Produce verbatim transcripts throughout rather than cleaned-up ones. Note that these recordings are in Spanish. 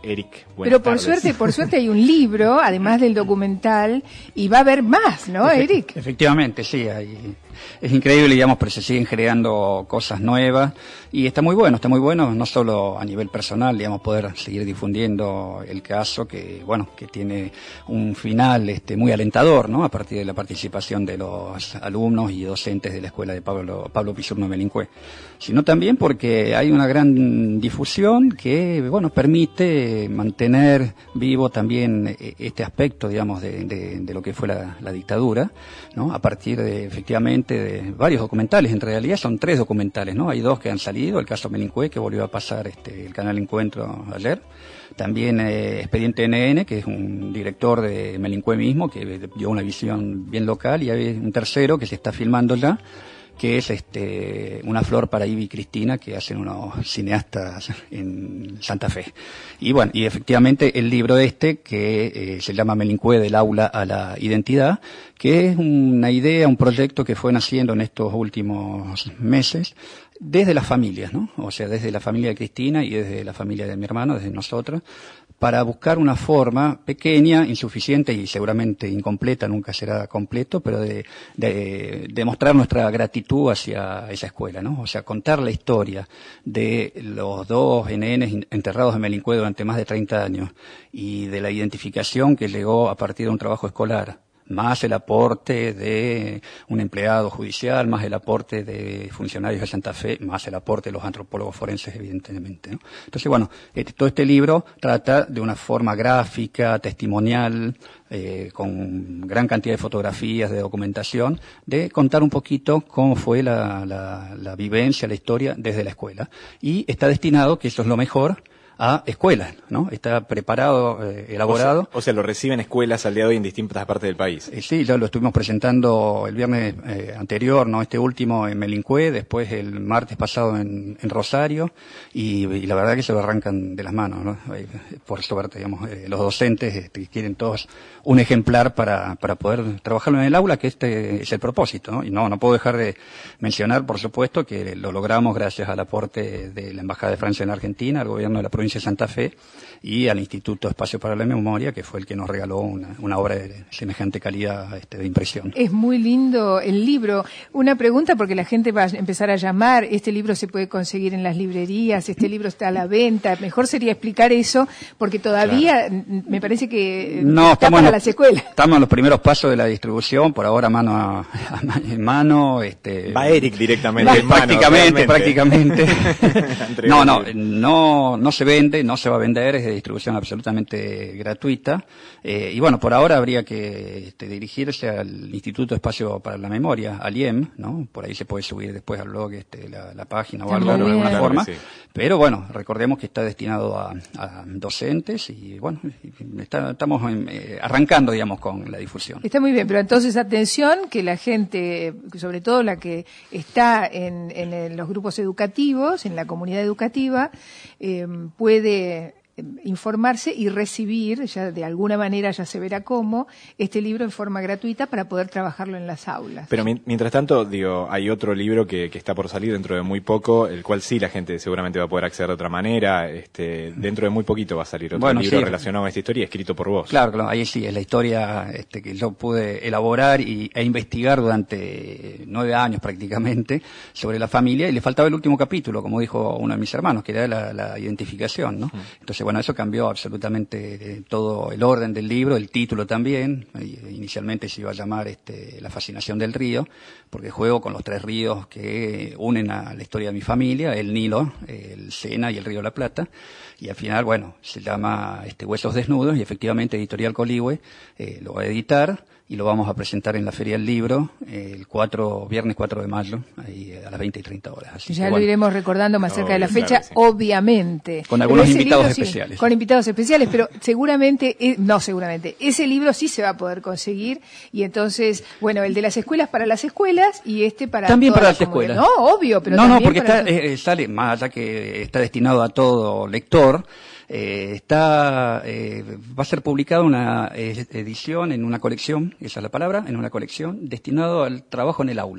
Eric, buenas Pero por tardes. suerte, por suerte hay un libro, además del documental, y va a haber más, ¿no, Efe- Eric? Efectivamente, sí, hay, es increíble, digamos, pero se siguen creando cosas nuevas y está muy bueno, está muy bueno, no solo a nivel personal, digamos, poder seguir difundiendo el caso que, bueno, que tiene un final este, muy alentador, ¿no? A partir de la participación de los alumnos y docentes de la escuela de Pablo, Pablo Pisurno Melincué, sino también porque hay una gran difusión que, bueno, permite mantener vivo también este aspecto, digamos, de, de, de lo que fue la, la dictadura, ¿no? A partir de, efectivamente, de varios documentales, en realidad son tres documentales, ¿no? Hay dos que han salido, el caso Melincué, que volvió a pasar este, el canal Encuentro ayer, también eh, Expediente N N, que es un director de Melincué mismo, que dio una visión bien local, y hay un tercero que se está filmando ya, que es este Una flor para Ivy y Cristina, que hacen unos cineastas en Santa Fe. Y bueno, y efectivamente el libro este, que eh, se llama Melincué del aula a la identidad, que es una idea, un proyecto que fue naciendo en estos últimos meses, desde las familias, ¿no? O sea, desde la familia de Cristina y desde la familia de mi hermano, desde nosotros, para buscar una forma pequeña, insuficiente y seguramente incompleta, nunca será completo, pero de, de, de mostrar nuestra gratitud hacia esa escuela, ¿no? O sea, contar la historia de los dos N N enterrados en Melincué durante más de treinta años y de la identificación que llegó a partir de un trabajo escolar, más el aporte de un empleado judicial, más el aporte de funcionarios de Santa Fe, más el aporte de los antropólogos forenses, evidentemente, ¿no? Entonces, bueno, este, todo este libro trata de una forma gráfica, testimonial, eh, con gran cantidad de fotografías, de documentación, de contar un poquito cómo fue la, la, la vivencia, la historia desde la escuela. Y está destinado, que eso es lo mejor, a escuelas, ¿no? Está preparado, eh, elaborado. O sea, o sea, lo reciben escuelas al día de hoy en distintas partes del país. Eh, sí, ya lo estuvimos presentando el viernes eh, anterior, ¿no? Este último en Melincué, después el martes pasado en, en Rosario, y, y la verdad que se lo arrancan de las manos, ¿no? Eh, por suerte, digamos, eh, los docentes este, quieren todos un ejemplar para, para poder trabajarlo en el aula, que este es el propósito, ¿no? Y no, no puedo dejar de mencionar, por supuesto, que lo logramos gracias al aporte de la Embajada de Francia en Argentina, al gobierno de la provincia de Santa Fe y al Instituto Espacio para la Memoria, que fue el que nos regaló una, una obra de semejante calidad este, de impresión. Es muy lindo el libro. Una pregunta, porque la gente va a empezar a llamar, este libro se puede conseguir en las librerías, este libro está a la venta, mejor sería explicar eso, porque todavía claro. me parece que no, está estamos para en las escuelas. Estamos en los primeros pasos de la distribución, por ahora mano a, a, en mano. Este, va Eric directamente va, en mano. Prácticamente, realmente. prácticamente. no, no, no, no se vende, no se va a vender, es de distribución absolutamente gratuita. Eh, y bueno, por ahora habría que este, dirigirse al Instituto Espacio para la Memoria, al I E M, ¿no? Por ahí se puede subir después al blog este, la, la página o algo de alguna claro forma. sí. Pero bueno, recordemos que está destinado a, a docentes y bueno, está, estamos en, eh, arrancando, digamos, con la difusión. Está muy bien, pero entonces atención que la gente, sobre todo la que está en, en los grupos educativos, en la comunidad educativa, eh, puede informarse y recibir, ya de alguna manera ya se verá cómo, este libro en forma gratuita para poder trabajarlo en las aulas. Pero mi, mientras tanto, digo, hay otro libro que, que está por salir dentro de muy poco, el cual sí la gente seguramente va a poder acceder de otra manera. Este, dentro de muy poquito va a salir otro bueno, libro sí. relacionado a esta historia, escrito por vos. Claro, claro, ahí sí, es la historia este, que yo pude elaborar y, e investigar durante nueve años prácticamente sobre la familia, y le faltaba el último capítulo, como dijo uno de mis hermanos, que era la, la identificación, ¿no? Mm. Entonces, bueno, eso cambió absolutamente eh, todo el orden del libro, el título también. Inicialmente se iba a llamar este, La fascinación del río, porque juego con los tres ríos que unen a la historia de mi familia, el Nilo, el Sena y el Río de la Plata. Y al final, bueno, se llama este, Huesos Desnudos, y efectivamente Editorial Coligüe eh, lo va a editar y lo vamos a presentar en la Feria del Libro eh, el cuatro, viernes cuatro de mayo, ahí a las veinte y treinta horas. Así ya que, lo bueno, iremos recordando más cerca oh, de la fecha, claro, sí. obviamente. Con algunos invitados libro, especiales. Sí, con invitados especiales, pero seguramente, eh, no seguramente, ese libro sí se va a poder conseguir, y entonces, bueno, el de las escuelas para las escuelas y este para también toda para la las escuelas. No, obvio, pero no, también no, porque para está, eh, sale, más allá que está destinado a todo lector, eh, está, eh, va a ser publicada una eh, edición en una colección, esa es la palabra, en una colección destinado al trabajo en el aula.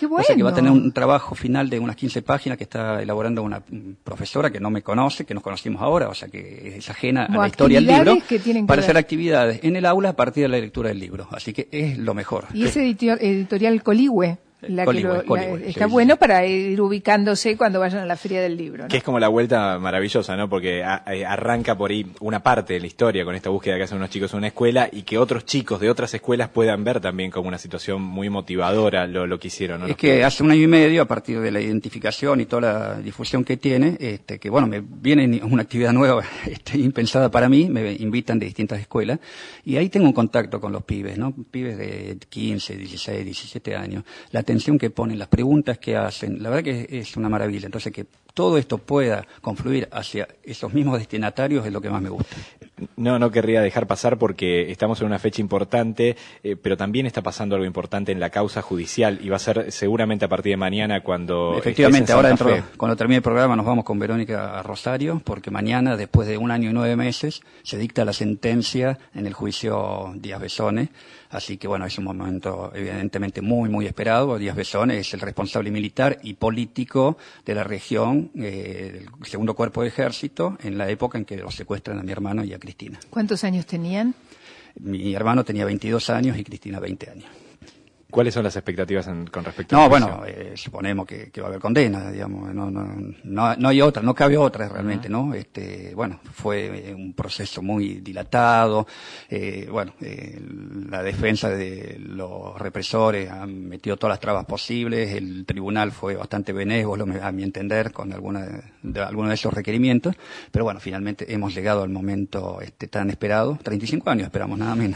Qué bueno. O sea que va a tener un trabajo final de unas quince páginas que está elaborando una profesora que no me conoce, que nos conocimos ahora, o sea que es ajena Como a la historia del libro, que tienen que para ver. hacer actividades en el aula a partir de la lectura del libro. Así que es lo mejor. Y es editor, editorial Coligüe. La Coligüe, que lo, Coligüe, la, sí, está sí, bueno sí. para ir ubicándose cuando vayan a la Feria del Libro, ¿no? Que es como la vuelta maravillosa, ¿no? Porque a, a, arranca por ahí una parte de la historia con esta búsqueda que hacen unos chicos en una escuela y que otros chicos de otras escuelas puedan ver también como una situación muy motivadora lo, lo que hicieron, ¿no? Es que hace un año y medio, a partir de la identificación y toda la difusión que tiene, este, que bueno, me viene una actividad nueva, este, impensada para mí, me invitan de distintas escuelas, y ahí tengo un contacto con los pibes, ¿no? Pibes de quince, dieciséis, diecisiete años. La atención que ponen, las preguntas que hacen, la verdad que es una maravilla. Entonces, que todo esto pueda confluir hacia esos mismos destinatarios es lo que más me gusta. No, no querría dejar pasar porque estamos en una fecha importante, eh, pero también está pasando algo importante en la causa judicial y va a ser seguramente a partir de mañana cuando... Efectivamente, ahora dentro, cuando termine el programa nos vamos con Verónica a Rosario, porque mañana, después de un año y nueve meses, se dicta la sentencia en el juicio Díaz Besone. Así que bueno, es un momento evidentemente muy, muy esperado. Díaz Besone es el responsable militar y político de la región, eh, del segundo cuerpo de ejército, en la época en que los secuestran a mi hermano y a Cristina. ¿Cuántos años tenían? Mi hermano tenía veintidós años y Cristina veinte años. ¿Cuáles son las expectativas en, con respecto no, a la bueno, eh, suponemos que, que va a haber condena, digamos, no, no, no, no hay otra, no cabe otra realmente, uh-huh. ¿no? Este, bueno, fue un proceso muy dilatado, eh, bueno, eh, la defensa de los represores han metido todas las trabas posibles, el tribunal fue bastante benévolo, a mi entender, con alguna de, algunos de esos requerimientos, pero bueno, finalmente hemos llegado al momento este, tan esperado, treinta y cinco años esperamos, nada menos.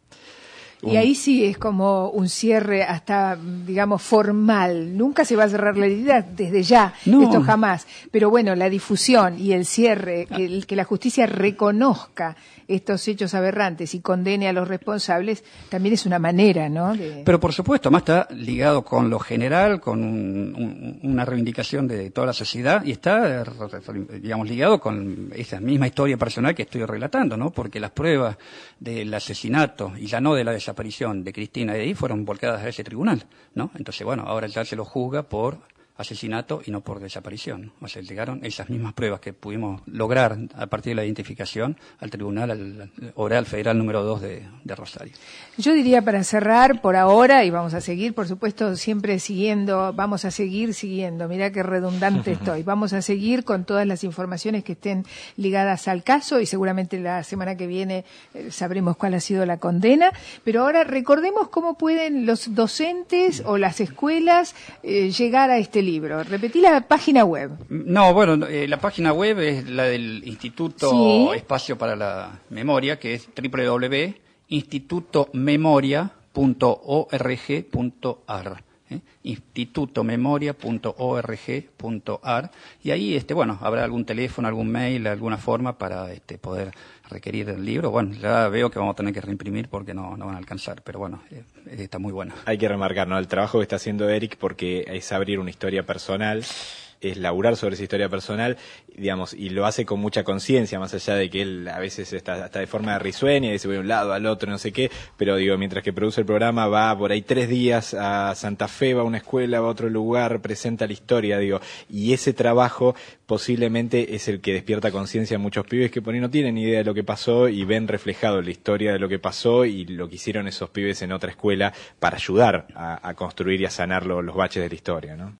Y ahí sí es como un cierre hasta, digamos, formal. Nunca se va a cerrar la herida desde ya, no. Esto jamás. Pero bueno, la difusión y el cierre, el, que la justicia reconozca estos hechos aberrantes y condene a los responsables, también es una manera, ¿no? De... Pero por supuesto, además está ligado con lo general, con un, un, una reivindicación de toda la sociedad y está, digamos, ligado con esa misma historia personal que estoy relatando, ¿no? Porque las pruebas del asesinato y ya no de la desaparición de Cristina de ahí fueron volcadas a ese tribunal, ¿no? Entonces, bueno, ahora ya se lo juzga por asesinato y no por desaparición. O sea, llegaron esas mismas pruebas que pudimos lograr a partir de la identificación al Tribunal al Oral Federal número dos de, de Rosario. Yo diría para cerrar por ahora, y vamos a seguir, por supuesto, siempre siguiendo, vamos a seguir siguiendo, mirá qué redundante estoy, vamos a seguir con todas las informaciones que estén ligadas al caso y seguramente la semana que viene eh, sabremos cuál ha sido la condena, pero ahora recordemos cómo pueden los docentes o las escuelas eh, llegar a este libro. Repetí la página web. No, bueno, eh, la página web es la del Instituto ¿Sí? Espacio para la Memoria, que es doble u doble u doble u punto instituto memoria punto org punto a r. ¿eh? instituto memoria punto org punto a r. Y ahí, este, bueno, habrá algún teléfono, algún mail, alguna forma para este, poder requerir el libro. Bueno, ya veo que vamos a tener que reimprimir porque no, no van a alcanzar, pero bueno, eh, está muy bueno. Hay que remarcar, ¿no?, el trabajo que está haciendo Eric, porque es abrir una historia personal, es laburar sobre esa historia personal, digamos, y lo hace con mucha conciencia, más allá de que él a veces está hasta de forma risueña y se va de un lado al otro, no sé qué, pero digo, mientras que produce el programa va por ahí tres días a Santa Fe, va a una escuela, va a otro lugar, presenta la historia, digo, y ese trabajo posiblemente es el que despierta conciencia en muchos pibes que por ahí no tienen idea de lo que pasó y ven reflejado la historia de lo que pasó y lo que hicieron esos pibes en otra escuela para ayudar a, a construir y a sanar lo, los baches de la historia, ¿no?